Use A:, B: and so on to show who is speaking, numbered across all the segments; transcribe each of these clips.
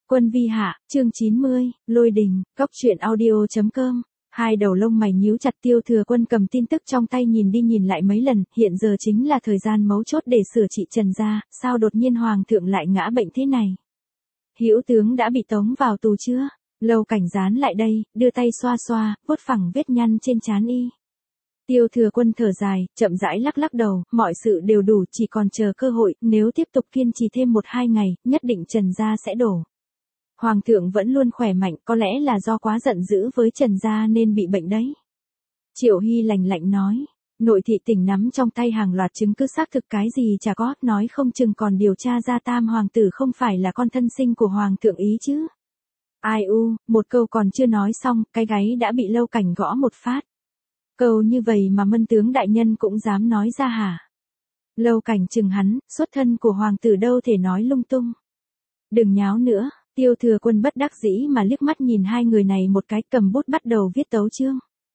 A: Quân vi hạ, chương 90, lôi đình, cóc truyện audio.com. Hai đầu lông mày nhíu chặt. Tiêu Thừa Quân cầm tin tức trong tay nhìn đi nhìn lại mấy lần, hiện giờ chính là thời gian mấu chốt để sửa trị Trần gia, sao đột nhiên hoàng thượng lại ngã bệnh thế này? Hữu tướng đã bị tống vào tù chưa? Lâu Cảnh dán lại đây, đưa tay xoa xoa, vuốt phẳng vết nhăn trên trán y. Tiêu Thừa Quân thở dài, chậm rãi lắc lắc đầu, mọi sự đều đủ, chỉ còn chờ cơ hội, nếu tiếp tục kiên trì thêm 1-2 ngày, nhất định Trần gia sẽ đổ. Hoàng thượng vẫn luôn khỏe mạnh, có lẽ là do quá giận dữ với Trần gia nên bị bệnh đấy. Triệu Hy lạnh lạnh nói, nội thị tỉnh nắm trong tay hàng loạt chứng cứ xác thực cái gì chả có, nói không chừng còn điều tra ra Tam hoàng tử không phải là con thân sinh của hoàng thượng ý chứ. Ai u, một câu còn chưa nói xong, cái gáy đã bị Lâu Cảnh gõ một phát. Câu như vậy mà Mân tướng đại nhân cũng dám nói ra hả? Lâu Cảnh chừng hắn, xuất thân của hoàng tử đâu thể nói lung tung. Đừng nháo nữa. Tiêu Thừa Quân bất đắc dĩ mà liếc mắt nhìn hai người này một cái, cầm bút bắt đầu viết tấu chương.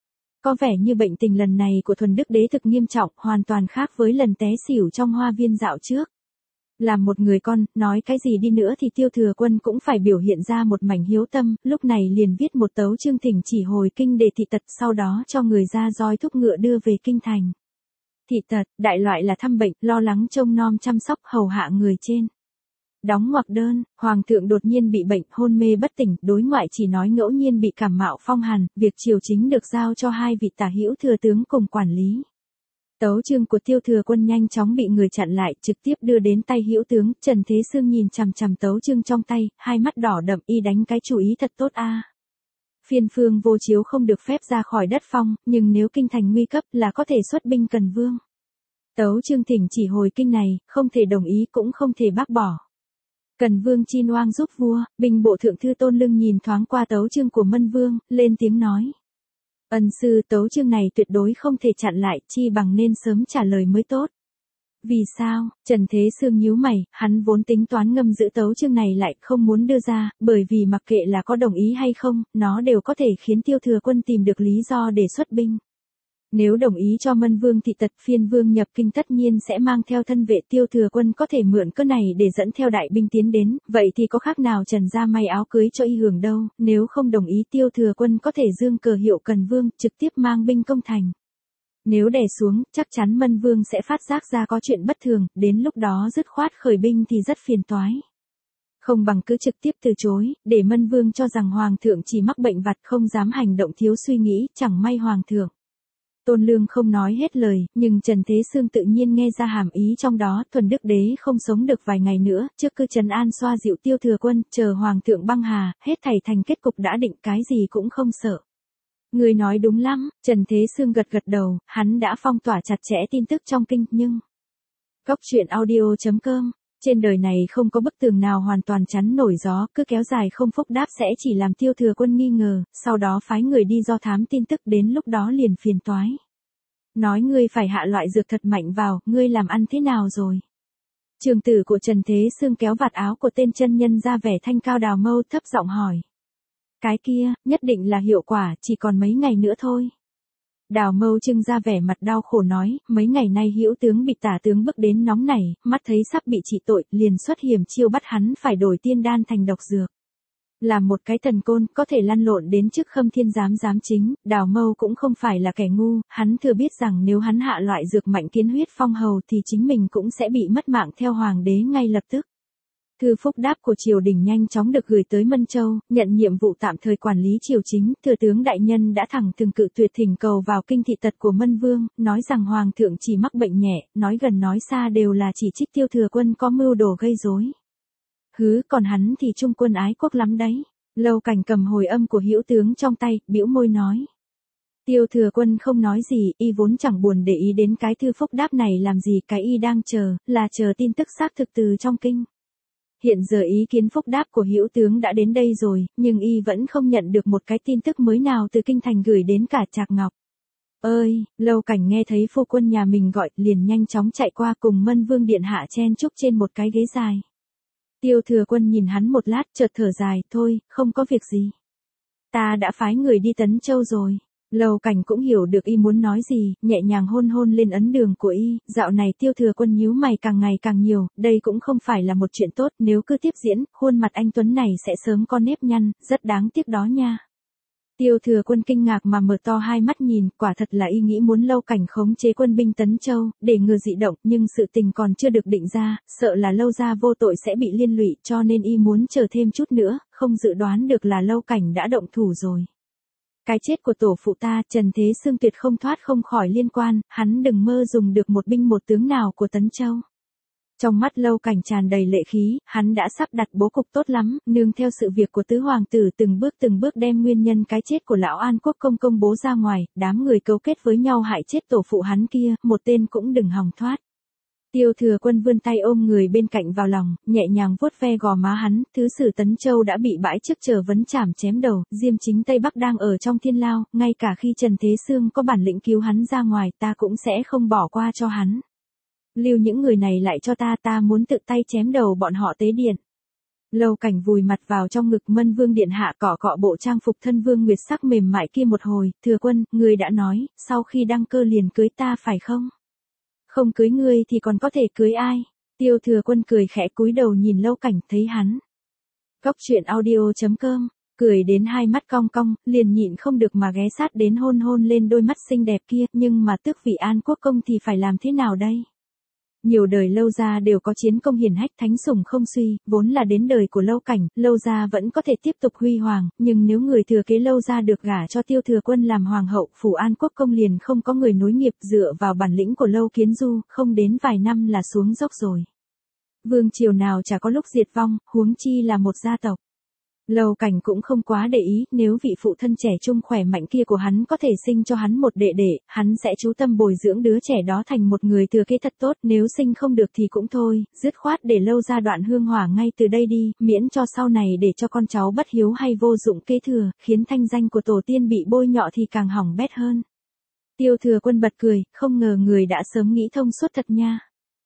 A: Có vẻ như bệnh tình lần này của Thuần Đức Đế thực nghiêm trọng, hoàn toàn khác với lần té xỉu trong hoa viên dạo trước. Làm một người con, nói cái gì đi nữa thì Tiêu Thừa Quân cũng phải biểu hiện ra một mảnh hiếu tâm, lúc này liền viết một tấu chương thỉnh chỉ hồi kinh để thị tật, sau đó cho người ra roi thúc ngựa đưa về kinh thành. Thị tật, đại loại là thăm bệnh, lo lắng trông nom chăm sóc hầu hạ người trên. Đóng ngoặc đơn, hoàng thượng đột nhiên bị bệnh, hôn mê bất tỉnh, đối ngoại chỉ nói ngẫu nhiên bị cảm mạo phong hàn, việc triều chính được giao cho hai vị tả hữu thừa tướng cùng quản lý. Tấu chương của Tiêu Thừa Quân nhanh chóng bị người chặn lại, trực tiếp đưa đến tay hữu tướng. Trần Thế Sương nhìn chằm chằm tấu chương trong tay, hai mắt đỏ đậm, y đánh cái chủ ý thật tốt a. Phiên Phương Vô Chiếu không được phép ra khỏi đất phong, nhưng nếu kinh thành nguy cấp là có thể xuất binh cần vương. Tấu chương thỉnh chỉ hồi kinh này, không thể đồng ý cũng không thể bác bỏ. Cần vương chin oang giúp vua. Binh bộ thượng thư Tôn Lưng nhìn thoáng qua tấu chương của Mân Vương, lên tiếng nói. Ân sư, tấu chương này tuyệt đối không thể chặn lại, chi bằng nên sớm trả lời mới tốt. Vì sao? Trần Thế Sương nhíu mày, hắn vốn tính toán ngâm giữ tấu chương này lại không muốn đưa ra, bởi vì mặc kệ là có đồng ý hay không, nó đều có thể khiến Tiêu Thừa Quân tìm được lý do để xuất binh. Nếu đồng ý cho Mân Vương thị tật, phiên vương nhập kinh tất nhiên sẽ mang theo thân vệ. Tiêu Thừa Quân có thể mượn cớ này để dẫn theo đại binh tiến đến, vậy thì có khác nào Trần gia may áo cưới cho y hưởng đâu. Nếu không đồng ý, Tiêu Thừa Quân có thể dương cờ hiệu Cần Vương, trực tiếp mang binh công thành. Nếu đè xuống, chắc chắn Mân Vương sẽ phát giác ra có chuyện bất thường, đến lúc đó dứt khoát khởi binh thì rất phiền toái. Không bằng cứ trực tiếp từ chối, để Mân Vương cho rằng hoàng thượng chỉ mắc bệnh vặt, không dám hành động thiếu suy nghĩ, chẳng may hoàng thượng. Tôn Lương không nói hết lời, nhưng Trần Thế Sương tự nhiên nghe ra hàm ý trong đó. Thuần Đức Đế không sống được vài ngày nữa, trước cứ trấn an xoa dịu Tiêu Thừa Quân, chờ hoàng thượng băng hà, hết thảy thành kết cục đã định, cái gì cũng không sợ. Người nói đúng lắm. Trần Thế Sương gật gật đầu, hắn đã phong tỏa chặt chẽ tin tức trong kinh, nhưng cóc truyện audio.com. Trên đời này không có bức tường nào hoàn toàn chắn nổi gió, cứ kéo dài không phúc đáp sẽ chỉ làm Tiêu Thừa Quân nghi ngờ, sau đó phái người đi do thám tin tức, đến lúc đó liền phiền toái. Nói ngươi phải hạ loại dược thật mạnh vào, ngươi làm ăn thế nào rồi? Trường tử của Trần Thế Sương kéo vạt áo của tên chân nhân ra vẻ thanh cao đào mâu, thấp giọng hỏi. Cái kia, nhất định là hiệu quả, chỉ còn mấy ngày nữa thôi. Đào Mâu trưng ra vẻ mặt đau khổ nói, mấy ngày nay hữu tướng bị tả tướng bức đến nóng nảy, mắt thấy sắp bị trị tội, liền xuất hiểm chiêu bắt hắn phải đổi tiên đan thành độc dược. Làm một cái thần côn, có thể lăn lộn đến trước Khâm Thiên giám chính, Đào Mâu cũng không phải là kẻ ngu, hắn thừa biết rằng nếu hắn hạ loại dược mạnh kiến huyết phong hầu thì chính mình cũng sẽ bị mất mạng theo hoàng đế ngay lập tức. Thư phúc đáp của triều đình nhanh chóng được gửi tới Mân Châu, nhận nhiệm vụ tạm thời quản lý triều chính. Thừa tướng đại nhân đã thẳng thừng cự tuyệt thỉnh cầu vào kinh thị tật của Mân Vương, nói rằng hoàng thượng chỉ mắc bệnh nhẹ, nói gần nói xa đều là chỉ trích Tiêu Thừa Quân có mưu đồ gây rối. Hứ, còn hắn thì trung quân ái quốc lắm đấy. Lâu Cảnh cầm hồi âm của hữu tướng trong tay, bĩu môi nói. Tiêu Thừa Quân không nói gì, y vốn chẳng buồn để ý đến cái thư phúc đáp này làm gì, cái y đang chờ, là chờ tin tức xác thực từ trong kinh. Hiện giờ ý kiến phúc đáp của hữu tướng đã đến đây rồi, nhưng y vẫn không nhận được một cái tin tức mới nào từ kinh thành gửi đến cả Trạc Ngọc. Ơi, Lâu Cảnh nghe thấy phu quân nhà mình gọi, liền nhanh chóng chạy qua cùng Mân Vương điện hạ chen chúc trên một cái ghế dài. Tiêu Thừa Quân nhìn hắn một lát, chợt thở dài, thôi, không có việc gì. Ta đã phái người đi Tấn Châu rồi. Lâu Cảnh cũng hiểu được y muốn nói gì, nhẹ nhàng hôn hôn lên ấn đường của y, dạo này Tiêu Thừa Quân nhíu mày càng ngày càng nhiều, đây cũng không phải là một chuyện tốt, nếu cứ tiếp diễn, khuôn mặt anh Tuấn này sẽ sớm có nếp nhăn, rất đáng tiếc đó nha. Tiêu Thừa Quân kinh ngạc mà mở to hai mắt nhìn, quả thật là y nghĩ muốn Lâu Cảnh khống chế quân binh Tấn Châu, để ngừa dị động, nhưng sự tình còn chưa được định ra, sợ là Lâu gia vô tội sẽ bị liên lụy, cho nên y muốn chờ thêm chút nữa, không dự đoán được là Lâu Cảnh đã động thủ rồi. Cái chết của tổ phụ ta, Trần Thế Sương tuyệt không thoát không khỏi liên quan, hắn đừng mơ dùng được một binh một tướng nào của Tấn Châu. Trong mắt Lâu Cảnh tràn đầy lệ khí, hắn đã sắp đặt bố cục tốt lắm, nương theo sự việc của tứ hoàng tử từng bước đem nguyên nhân cái chết của lão An Quốc công công bố ra ngoài, đám người cấu kết với nhau hại chết tổ phụ hắn kia, một tên cũng đừng hòng thoát. Tiêu Thừa Quân vươn tay ôm người bên cạnh vào lòng, nhẹ nhàng vuốt ve gò má hắn, thứ sử Tấn Châu đã bị bãi chức chờ vấn chảm chém đầu, Diêm Chính Tây Bắc đang ở trong thiên lao, ngay cả khi Trần Thế Sương có bản lĩnh cứu hắn ra ngoài, ta cũng sẽ không bỏ qua cho hắn. Lưu những người này lại cho ta, ta muốn tự tay chém đầu bọn họ tế điện. Lâu Cảnh vùi mặt vào trong ngực Mân Vương điện hạ, cọ cọ bộ trang phục thân vương nguyệt sắc mềm mại kia một hồi, Thừa Quân, người đã nói, sau khi đăng cơ liền cưới ta phải không? Không cưới ngươi thì còn có thể cưới ai? Tiêu Thừa Quân cười khẽ cúi đầu nhìn Lâu Cảnh, thấy hắn. Cốc truyện audio.com, cười đến hai mắt cong cong, liền nhịn không được mà ghé sát đến hôn hôn lên đôi mắt xinh đẹp kia, nhưng mà tước vị An Quốc công thì phải làm thế nào đây? Nhiều đời Lâu gia đều có chiến công hiển hách, thánh sủng không suy, vốn là đến đời của Lâu Cảnh, Lâu gia vẫn có thể tiếp tục huy hoàng, nhưng nếu người thừa kế Lâu gia được gả cho Tiêu Thừa Quân làm hoàng hậu, phủ An Quốc công liền không có người nối nghiệp, dựa vào bản lĩnh của Lâu Kiến Du, không đến vài năm là xuống dốc rồi. Vương triều nào chả có lúc diệt vong, huống chi là một gia tộc. Lâu Cảnh cũng không quá để ý, nếu vị phụ thân trẻ trung khỏe mạnh kia của hắn có thể sinh cho hắn một đệ đệ, hắn sẽ chú tâm bồi dưỡng đứa trẻ đó thành một người thừa kế thật tốt, nếu sinh không được thì cũng thôi, dứt khoát để Lâu gia đoạn hương hỏa ngay từ đây đi, miễn cho sau này để cho con cháu bất hiếu hay vô dụng kế thừa, khiến thanh danh của tổ tiên bị bôi nhọ thì càng hỏng bét hơn. Tiêu Thừa Quân bật cười, không ngờ người đã sớm nghĩ thông suốt thật nha.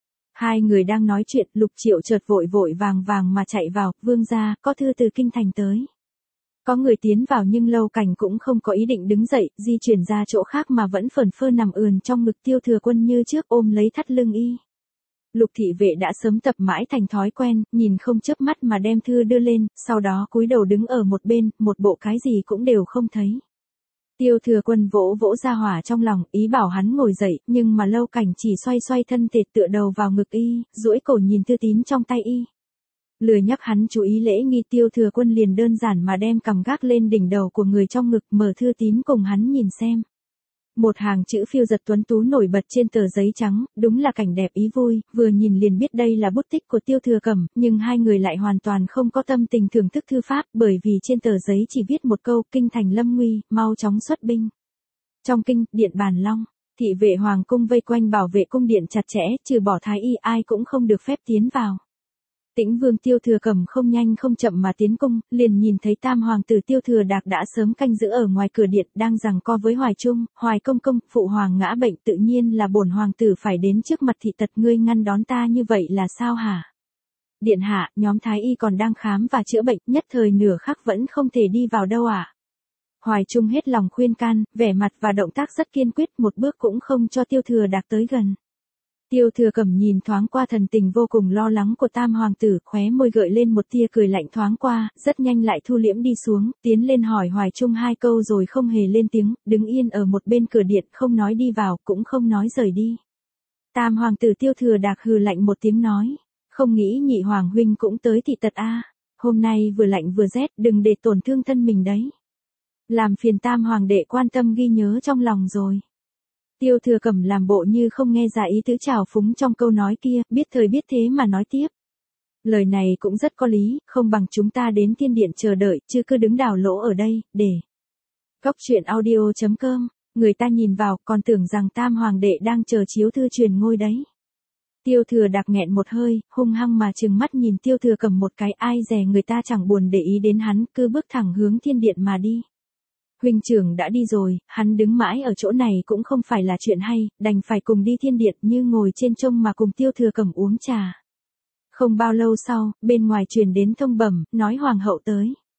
A: Hai người đang nói chuyện, Lục Triệu chợt vội vội vàng vàng mà chạy vào, vương gia, có thư từ kinh thành tới. Có người tiến vào nhưng Lâu Cảnh cũng không có ý định đứng dậy, di chuyển ra chỗ khác mà vẫn phởn phơ nằm ườn trong ngực Tiêu Thừa Quân như trước, ôm lấy thắt lưng y. Lục thị vệ đã sớm tập mãi thành thói quen, nhìn không chớp mắt mà đem thư đưa lên, sau đó cúi đầu đứng ở một bên, một bộ cái gì cũng đều không thấy. Tiêu Thừa Quân vỗ vỗ ra hỏa trong lòng, ý bảo hắn ngồi dậy, nhưng mà Lâu Cảnh chỉ xoay xoay thân thể tựa đầu vào ngực y, duỗi cổ nhìn thư tín trong tay y. Lười nhắc hắn chú ý lễ nghi, Tiêu Thừa Quân liền đơn giản mà đem cầm gác lên đỉnh đầu của người trong ngực, mở thư tín cùng hắn nhìn xem. Một hàng chữ phiêu giật tuấn tú nổi bật trên tờ giấy trắng, đúng là cảnh đẹp ý vui, vừa nhìn liền biết đây là bút tích của Tiêu Thừa Cẩm, nhưng hai người lại hoàn toàn không có tâm tình thưởng thức thư pháp, bởi vì trên tờ giấy chỉ viết một câu, kinh thành lâm nguy, mau chóng xuất binh. Trong kinh, điện Bàn Long, thị vệ hoàng cung vây quanh bảo vệ cung điện chặt chẽ, trừ bỏ thái y ai cũng không được phép tiến vào. Tĩnh Vương Tiêu Thừa Cẩm không nhanh không chậm mà tiến cung, liền nhìn thấy tam hoàng tử Tiêu Thừa Đạc đã sớm canh giữ ở ngoài cửa điện, đang giằng co với Hoài Trung, Hoài công công, phụ hoàng ngã bệnh, tự nhiên là bổn hoàng tử phải đến trước mặt thị tật, ngươi ngăn đón ta như vậy là sao hả? Điện hạ, nhóm thái y còn đang khám và chữa bệnh, nhất thời nửa khắc vẫn không thể đi vào đâu ạ. Hoài Trung hết lòng khuyên can, vẻ mặt và động tác rất kiên quyết, một bước cũng không cho Tiêu Thừa Đạc tới gần. Tiêu Thừa Cẩm nhìn thoáng qua thần tình vô cùng lo lắng của tam hoàng tử, khóe môi gợi lên một tia cười lạnh thoáng qua, rất nhanh lại thu liễm đi xuống, tiến lên hỏi Hoài Trung hai câu rồi không hề lên tiếng, đứng yên ở một bên cửa điện, không nói đi vào, cũng không nói rời đi. Tam hoàng tử Tiêu Thừa Đạc hừ lạnh một tiếng nói, không nghĩ nhị hoàng huynh cũng tới thị tật a, hôm nay vừa lạnh vừa rét, đừng để tổn thương thân mình đấy. Làm phiền tam hoàng đệ quan tâm ghi nhớ trong lòng rồi. Tiêu Thừa Cẩm làm bộ như không nghe ra ý tứ trào phúng trong câu nói kia, biết thời biết thế mà nói tiếp. Lời này cũng rất có lý, không bằng chúng ta đến thiên điện chờ đợi, chứ cứ đứng đào lỗ ở đây, để. Cốc truyện audio.com, người ta nhìn vào, còn tưởng rằng tam hoàng đệ đang chờ chiếu thư truyền ngôi đấy. Tiêu Thừa Đạc nghẹn một hơi, hung hăng mà trừng mắt nhìn Tiêu Thừa Cẩm một cái, ai dè người ta chẳng buồn để ý đến hắn, cứ bước thẳng hướng thiên điện mà đi. Huynh trưởng đã đi rồi, hắn đứng mãi ở chỗ này cũng không phải là chuyện hay, đành phải cùng đi thiên điện, như ngồi trên trông mà cùng Tiêu Thừa Cẩm uống trà. Không bao lâu sau, bên ngoài truyền đến thông bẩm, nói hoàng hậu tới.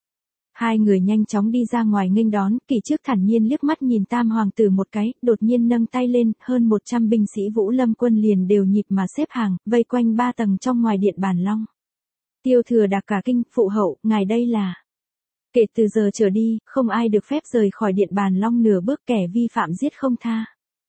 A: Hai người nhanh chóng đi ra ngoài nghênh đón, Kỳ Trước thản nhiên liếc mắt nhìn Tam hoàng tử một cái, đột nhiên nâng tay lên, hơn 100 binh sĩ Vũ Lâm quân liền đều nhịp mà xếp hàng, vây quanh 3 tầng trong ngoài điện Bàn Long. Tiêu Thừa Đạc cả kinh, phụ hậu, ngài đây là. Kể từ giờ trở đi, không ai được phép rời khỏi điện Bàn Long nửa bước, kẻ vi phạm giết không tha.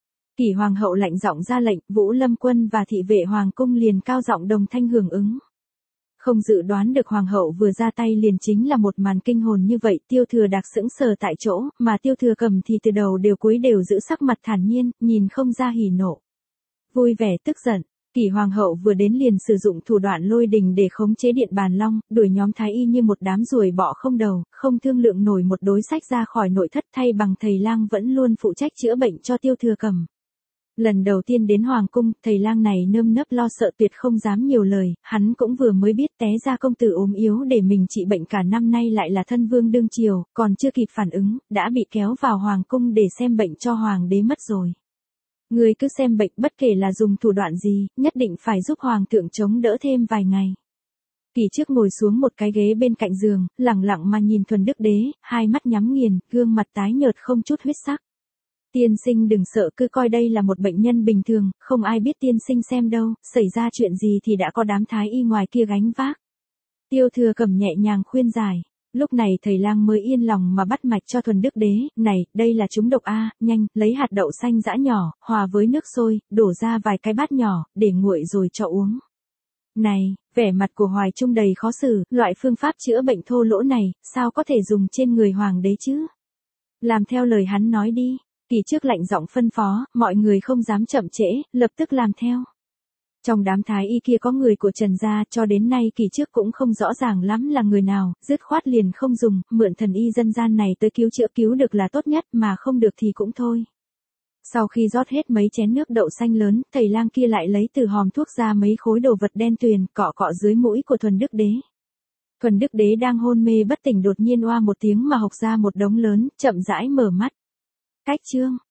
A: Kỷ hoàng hậu lạnh giọng ra lệnh, Vũ Lâm quân và thị vệ hoàng cung liền cao giọng đồng thanh hưởng ứng. Không dự đoán được hoàng hậu vừa ra tay liền chính là một màn kinh hồn như vậy, Tiêu Thừa Đạc sững sờ tại chỗ, mà Tiêu Thừa Cầm thì từ đầu đều cuối đều giữ sắc mặt thản nhiên, nhìn không ra hỉ nộ. Vui vẻ tức giận, Kỷ hoàng hậu vừa đến liền sử dụng thủ đoạn lôi đình để khống chế điện Bàn Long, đuổi nhóm thái y như một đám ruồi bọ không đầu, không thương lượng nổi một đối sách ra khỏi nội thất, thay bằng thầy lang vẫn luôn phụ trách chữa bệnh cho Tiêu Thừa Cầm. Lần đầu tiên đến hoàng cung, thầy lang này nơm nớp lo sợ tuyệt không dám nhiều lời, hắn cũng vừa mới biết té ra công tử ốm yếu để mình trị bệnh cả năm nay lại là thân vương đương triều, còn chưa kịp phản ứng, đã bị kéo vào hoàng cung để xem bệnh cho hoàng đế mất rồi. Người cứ xem bệnh bất kể là dùng thủ đoạn gì, nhất định phải giúp hoàng thượng chống đỡ thêm vài ngày. Kỳ Trước ngồi xuống một cái ghế bên cạnh giường, lẳng lặng mà nhìn Thuần Đức Đế, hai mắt nhắm nghiền, gương mặt tái nhợt không chút huyết sắc. Tiên sinh đừng sợ, cứ coi đây là một bệnh nhân bình thường, không ai biết tiên sinh xem đâu, xảy ra chuyện gì thì đã có đám thái y ngoài kia gánh vác. Tiêu Thừa Cầm nhẹ nhàng khuyên giải. Lúc này thầy lang mới yên lòng mà bắt mạch cho Thuần Đức Đế, này, đây là trúng độc A, nhanh, lấy hạt đậu xanh giã nhỏ, hòa với nước sôi, đổ ra vài cái bát nhỏ, để nguội rồi cho uống. Này, vẻ mặt của Hoài Trung đầy khó xử, loại phương pháp chữa bệnh thô lỗ này, sao có thể dùng trên người hoàng đế chứ? Làm theo lời hắn nói đi. Kỳ Trước lạnh giọng phân phó, mọi người không dám chậm trễ, lập tức làm theo. Trong đám thái y kia có người của Trần gia, cho đến nay Kỳ Trước cũng không rõ ràng lắm là người nào, dứt khoát liền không dùng, mượn thần y dân gian này tới cứu chữa, cứu được là tốt nhất, mà không được thì cũng thôi. Sau khi rót hết mấy chén nước đậu xanh lớn, thầy lang kia lại lấy từ hòm thuốc ra mấy khối đồ vật đen tuyền, cọ cọ dưới mũi của Thuần Đức Đế. Thuần Đức Đế đang hôn mê bất tỉnh đột nhiên oa một tiếng mà hộc ra một đống lớn, chậm rãi mở mắt. Cách chương